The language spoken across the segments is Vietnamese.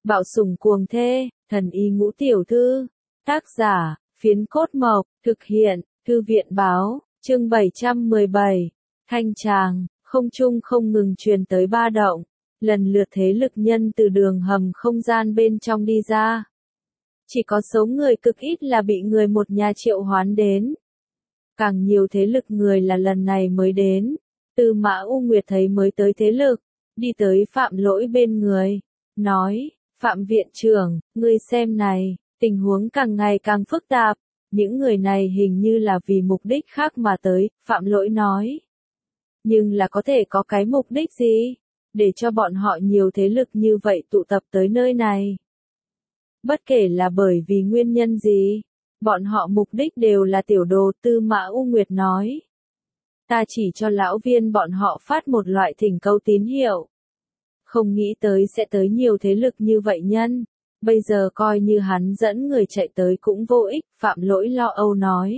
Bạo sủng cuồng thê, thần y ngũ tiểu thư. Tác giả, Phiến Cốt Mộc, thực hiện, Thư viện báo, chương 717. Thanh tràng, không trung không ngừng truyền tới ba động, lần lượt thế lực nhân từ đường hầm không gian bên trong đi ra. Chỉ có số người cực ít là bị người một nhà triệu hoán đến. Càng nhiều thế lực người là lần này mới đến. Tư Mã U Nguyệt thấy mới tới thế lực, đi tới Phạm Lỗi bên người, nói, Phạm viện trưởng, ngươi xem này, tình huống càng ngày càng phức tạp, những người này hình như là vì mục đích khác mà tới, Phạm Lỗi nói. Nhưng là có thể có cái mục đích gì, để cho bọn họ nhiều thế lực như vậy tụ tập tới nơi này. Bất kể là bởi vì nguyên nhân gì, bọn họ mục đích đều là tiểu đồ, Tư Mã U Nguyệt nói. Ta chỉ cho lão viên bọn họ phát một loại thỉnh cầu tín hiệu. Không nghĩ tới sẽ tới nhiều thế lực như vậy nhân. Bây giờ coi như hắn dẫn người chạy tới cũng vô ích, Phạm Lỗi lo âu nói.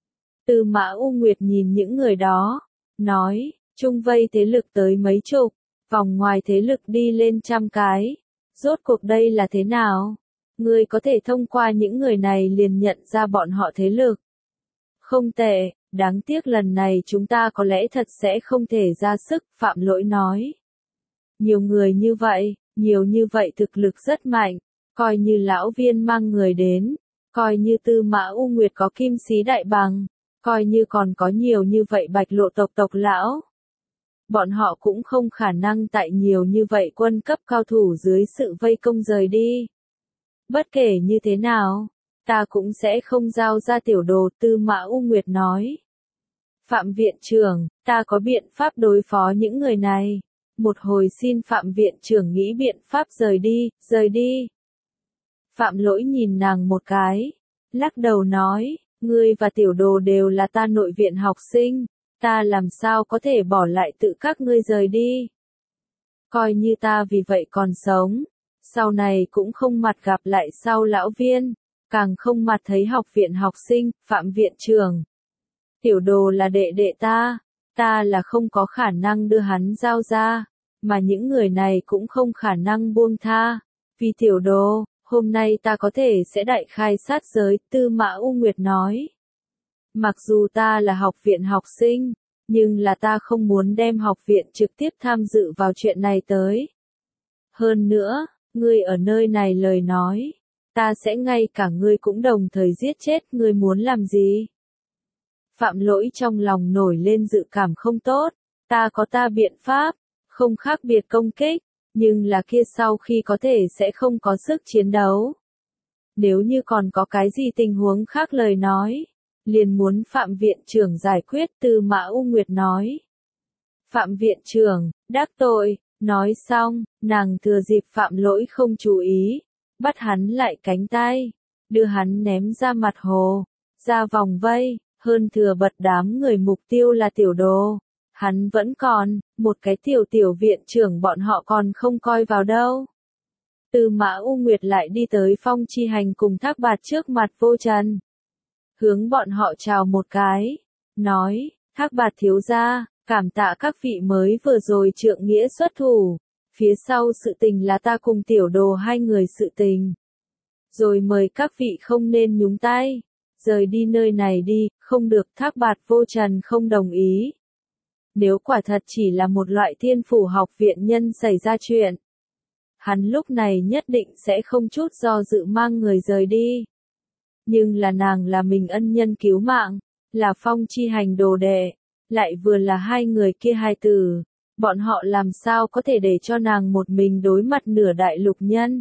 Tư Mã U Nguyệt nhìn những người đó, nói, chung vây thế lực tới mấy chục, vòng ngoài thế lực đi lên trăm cái. Rốt cuộc đây là thế nào? Ngươi có thể thông qua những người này liền nhận ra bọn họ thế lực. Không tệ, đáng tiếc lần này chúng ta có lẽ thật sẽ không thể ra sức, Phạm Lỗi nói. Nhiều người như vậy, nhiều như vậy thực lực rất mạnh, coi như lão viên mang người đến, coi như Tư Mã U Nguyệt có kim sĩ đại bằng, coi như còn có nhiều như vậy Bạch Lộ tộc tộc lão. Bọn họ cũng không khả năng tại nhiều như vậy quân cấp cao thủ dưới sự vây công rời đi. Bất kể như thế nào, ta cũng sẽ không giao ra tiểu đồ, Tư Mã U Nguyệt nói. Phạm viện trưởng, ta có biện pháp đối phó những người này. Một hồi xin Phạm viện trưởng nghĩ biện pháp rời đi. Phạm Lỗi nhìn nàng một cái, lắc đầu nói, ngươi và tiểu đồ đều là ta nội viện học sinh, ta làm sao có thể bỏ lại tự các ngươi rời đi. Coi như ta vì vậy còn sống, sau này cũng không mặt gặp lại sau lão viên, càng không mặt thấy học viện học sinh, Phạm viện trưởng. Tiểu đồ là đệ đệ ta là không có khả năng đưa hắn giao ra, mà những người này cũng không khả năng buông tha. Vì tiểu đồ, hôm nay ta có thể sẽ đại khai sát giới, Tư Mã U Nguyệt nói. Mặc dù ta là học viện học sinh, nhưng là ta không muốn đem học viện trực tiếp tham dự vào chuyện này tới. Hơn nữa, ngươi ở nơi này lời nói, ta sẽ ngay cả ngươi cũng đồng thời giết chết, ngươi muốn làm gì? Phạm Lỗi trong lòng nổi lên dự cảm không tốt, ta có ta biện pháp, không khác biệt công kích, nhưng là kia sau khi có thể sẽ không có sức chiến đấu. Nếu như còn có cái gì tình huống khác lời nói, liền muốn Phạm viện trưởng giải quyết, Tư Mã U Nguyệt nói. Phạm viện trưởng, đắc tội, nói xong, nàng thừa dịp Phạm Lỗi không chú ý, bắt hắn lại cánh tay, đưa hắn ném ra mặt hồ, ra vòng vây, hơn thừa bật đám người mục tiêu là tiểu đồ. Hắn vẫn còn, một cái tiểu viện trưởng bọn họ còn không coi vào đâu. Tư Mã U Nguyệt lại đi tới Phong Chi Hành cùng Thác Bạt trước mặt Vô Trần. Hướng bọn họ chào một cái, nói, Thác Bạt thiếu gia, cảm tạ các vị mới vừa rồi trượng nghĩa xuất thủ, phía sau sự tình là ta cùng tiểu đồ hai người sự tình. Rồi mời các vị không nên nhúng tay, rời đi nơi này đi, không được, Thác Bạt Vô Trần không đồng ý. Nếu quả thật chỉ là một loại thiên phủ học viện nhân xảy ra chuyện, hắn lúc này nhất định sẽ không chút do dự mang người rời đi. Nhưng là nàng là mình ân nhân cứu mạng, là Phong Chi Hành đồ đệ, lại vừa là hai người kia hai tử, bọn họ làm sao có thể để cho nàng một mình đối mặt nửa đại lục nhân.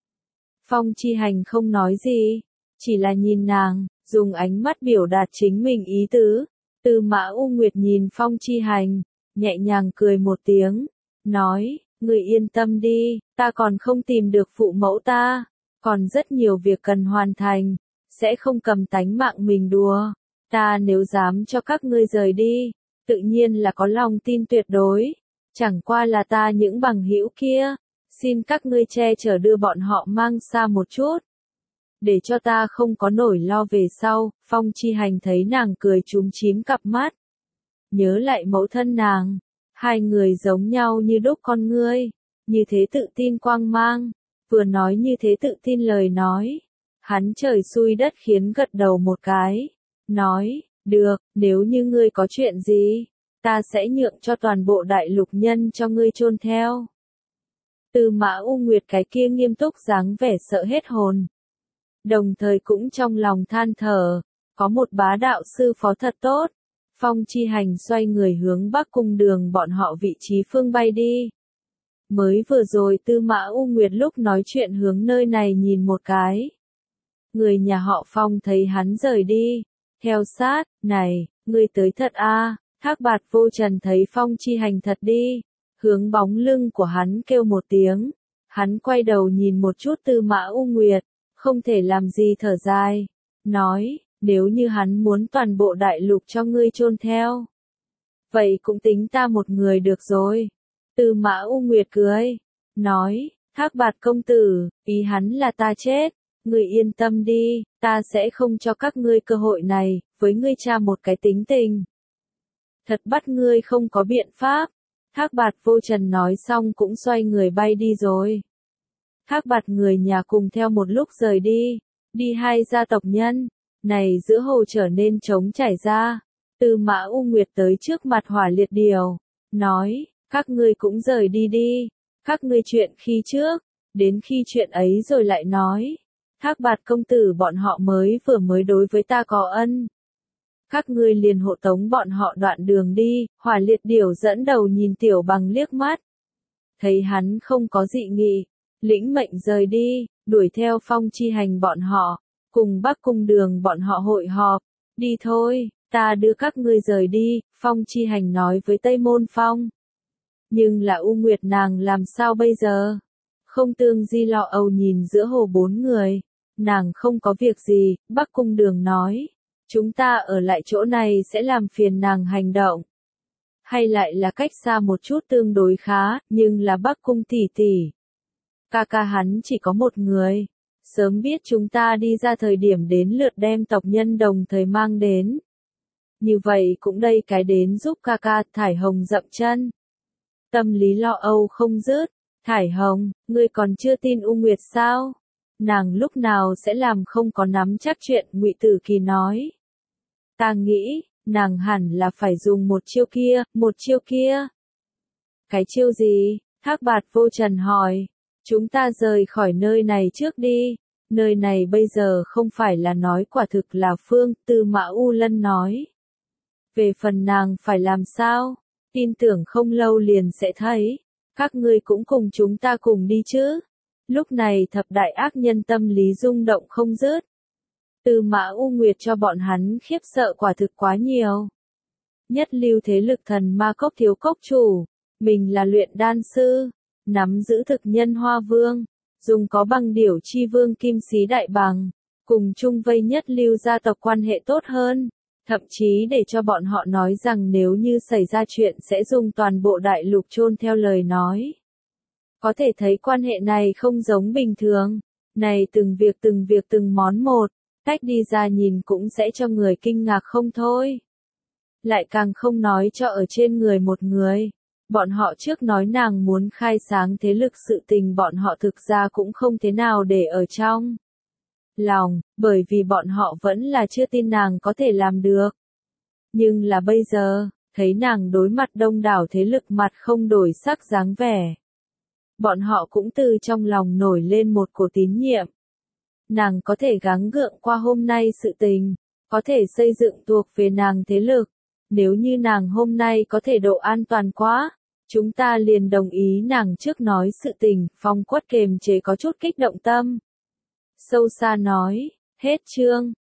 Phong Chi Hành không nói gì, chỉ là nhìn nàng, dùng ánh mắt biểu đạt chính mình ý tứ. Tư Mã U Nguyệt nhìn Phong Chi Hành, nhẹ nhàng cười một tiếng, nói, ngươi yên tâm đi, ta còn không tìm được phụ mẫu ta, còn rất nhiều việc cần hoàn thành, sẽ không cầm tánh mạng mình đùa, ta nếu dám cho các ngươi rời đi, tự nhiên là có lòng tin tuyệt đối, chẳng qua là ta những bằng hữu kia, xin các ngươi che chở đưa bọn họ mang xa một chút. Để cho ta không có nỗi lo về sau, Phong Chi Hành thấy nàng cười chúm chím cặp mắt. Nhớ lại mẫu thân nàng, hai người giống nhau như đúc con ngươi, như thế tự tin quang mang, vừa nói như thế tự tin lời nói. Hắn trời xui đất khiến gật đầu một cái. Nói, được, nếu như ngươi có chuyện gì, ta sẽ nhượng cho toàn bộ đại lục nhân cho ngươi chôn theo. Tư Mã U Nguyệt cái kia nghiêm túc dáng vẻ sợ hết hồn. Đồng thời cũng trong lòng than thở, có một bá đạo sư phó thật tốt. Phong Chi Hành xoay người hướng Bắc Cung Đường bọn họ vị trí phương bay đi. Mới vừa rồi Tư Mã U Nguyệt lúc nói chuyện hướng nơi này nhìn một cái. Người nhà họ Phong thấy hắn rời đi, theo sát, này, ngươi tới thật a. Thác Bạt Vô Trần thấy Phong Chi Hành thật đi, hướng bóng lưng của hắn kêu một tiếng. Hắn quay đầu nhìn một chút Tư Mã U Nguyệt, không thể làm gì thở dài, nói, nếu như hắn muốn toàn bộ đại lục cho ngươi chôn theo, vậy cũng tính ta một người được rồi. Tư Mã U Nguyệt cười, nói, Thác Bạt công tử, ý hắn là ta chết, ngươi yên tâm đi, ta sẽ không cho các ngươi cơ hội này, với ngươi cha một cái tính tình. Thật bắt ngươi không có biện pháp. Thác Bạt Vô Trần nói xong cũng xoay người bay đi rồi. Thác Bạt người nhà cùng theo một lúc rời đi, đi hai gia tộc nhân, này giữa hồ trở nên trống trải ra. Tư Mã U Nguyệt tới trước mặt Hỏa Liệt Điều, nói, các ngươi cũng rời đi đi, các ngươi chuyện khi trước, đến khi chuyện ấy rồi lại nói. Thác Bạt công tử bọn họ mới đối với ta có ân. Các ngươi liền hộ tống bọn họ đoạn đường đi. Hỏa Liệt Điểu dẫn đầu nhìn Tiểu Bằng liếc mắt. Thấy hắn không có dị nghị, lĩnh mệnh rời đi, đuổi theo Phong Chi Hành bọn họ, cùng Bắc Cung Đường bọn họ hội họp. Đi thôi, ta đưa các ngươi rời đi, Phong Chi Hành nói với Tây Môn Phong. Nhưng là U Nguyệt nàng làm sao bây giờ? Không Tương Di lo âu nhìn giữa hồ bốn người. Nàng không có việc gì, Bắc Cung Đường nói. Chúng ta ở lại chỗ này sẽ làm phiền nàng hành động. Hay lại là cách xa một chút tương đối khá, nhưng là Bắc Cung tỷ tỷ. Ca ca hắn chỉ có một người. Sớm biết chúng ta đi ra thời điểm đến lượt đem tộc nhân đồng thời mang đến. Như vậy cũng đây cái đến giúp ca ca. Thải Hồng dậm chân. Tâm lý lo âu không dứt. Thải Hồng, ngươi còn chưa tin U Nguyệt sao? Nàng lúc nào sẽ làm không có nắm chắc chuyện, Ngụy Tử Kỳ nói. Ta nghĩ, nàng hẳn là phải dùng một chiêu kia. Cái chiêu gì? Thác Bạt Vô Trần hỏi. Chúng ta rời khỏi nơi này trước đi. Nơi này bây giờ không phải là nói quả thực là phương, Tư Mã U Lân nói. Về phần nàng phải làm sao? Tin tưởng không lâu liền sẽ thấy. Các ngươi cũng cùng chúng ta cùng đi chứ. Lúc này thập đại ác nhân tâm lý rung động không dứt. Tư Mã U Nguyệt cho bọn hắn khiếp sợ quả thực quá nhiều. Nhất lưu thế lực Thần Ma Cốc thiếu cốc chủ, mình là luyện đan sư, nắm giữ thực nhân Hoa Vương, dùng có bằng điểu chi vương Kim Xí Đại Bằng, cùng chung vây nhất lưu gia tộc quan hệ tốt hơn, thậm chí để cho bọn họ nói rằng nếu như xảy ra chuyện sẽ dùng toàn bộ đại lục chôn theo lời nói. Có thể thấy quan hệ này không giống bình thường, này từng việc từng món một, tách đi ra nhìn cũng sẽ cho người kinh ngạc không thôi. Lại càng không nói cho ở trên người một người. Bọn họ trước nói nàng muốn khai sáng thế lực sự tình bọn họ thực ra cũng không thế nào để ở trong lòng, bởi vì bọn họ vẫn là chưa tin nàng có thể làm được. Nhưng là bây giờ, thấy nàng đối mặt đông đảo thế lực mặt không đổi sắc dáng vẻ. Bọn họ cũng từ trong lòng nổi lên một cổ tín nhiệm. Nàng có thể gắng gượng qua hôm nay sự tình, có thể xây dựng thuộc về nàng thế lực. Nếu như nàng hôm nay có thể độ an toàn quá, chúng ta liền đồng ý nàng trước nói sự tình. Phong Quất kềm chế có chút kích động tâm. Sâu xa nói, hết chương.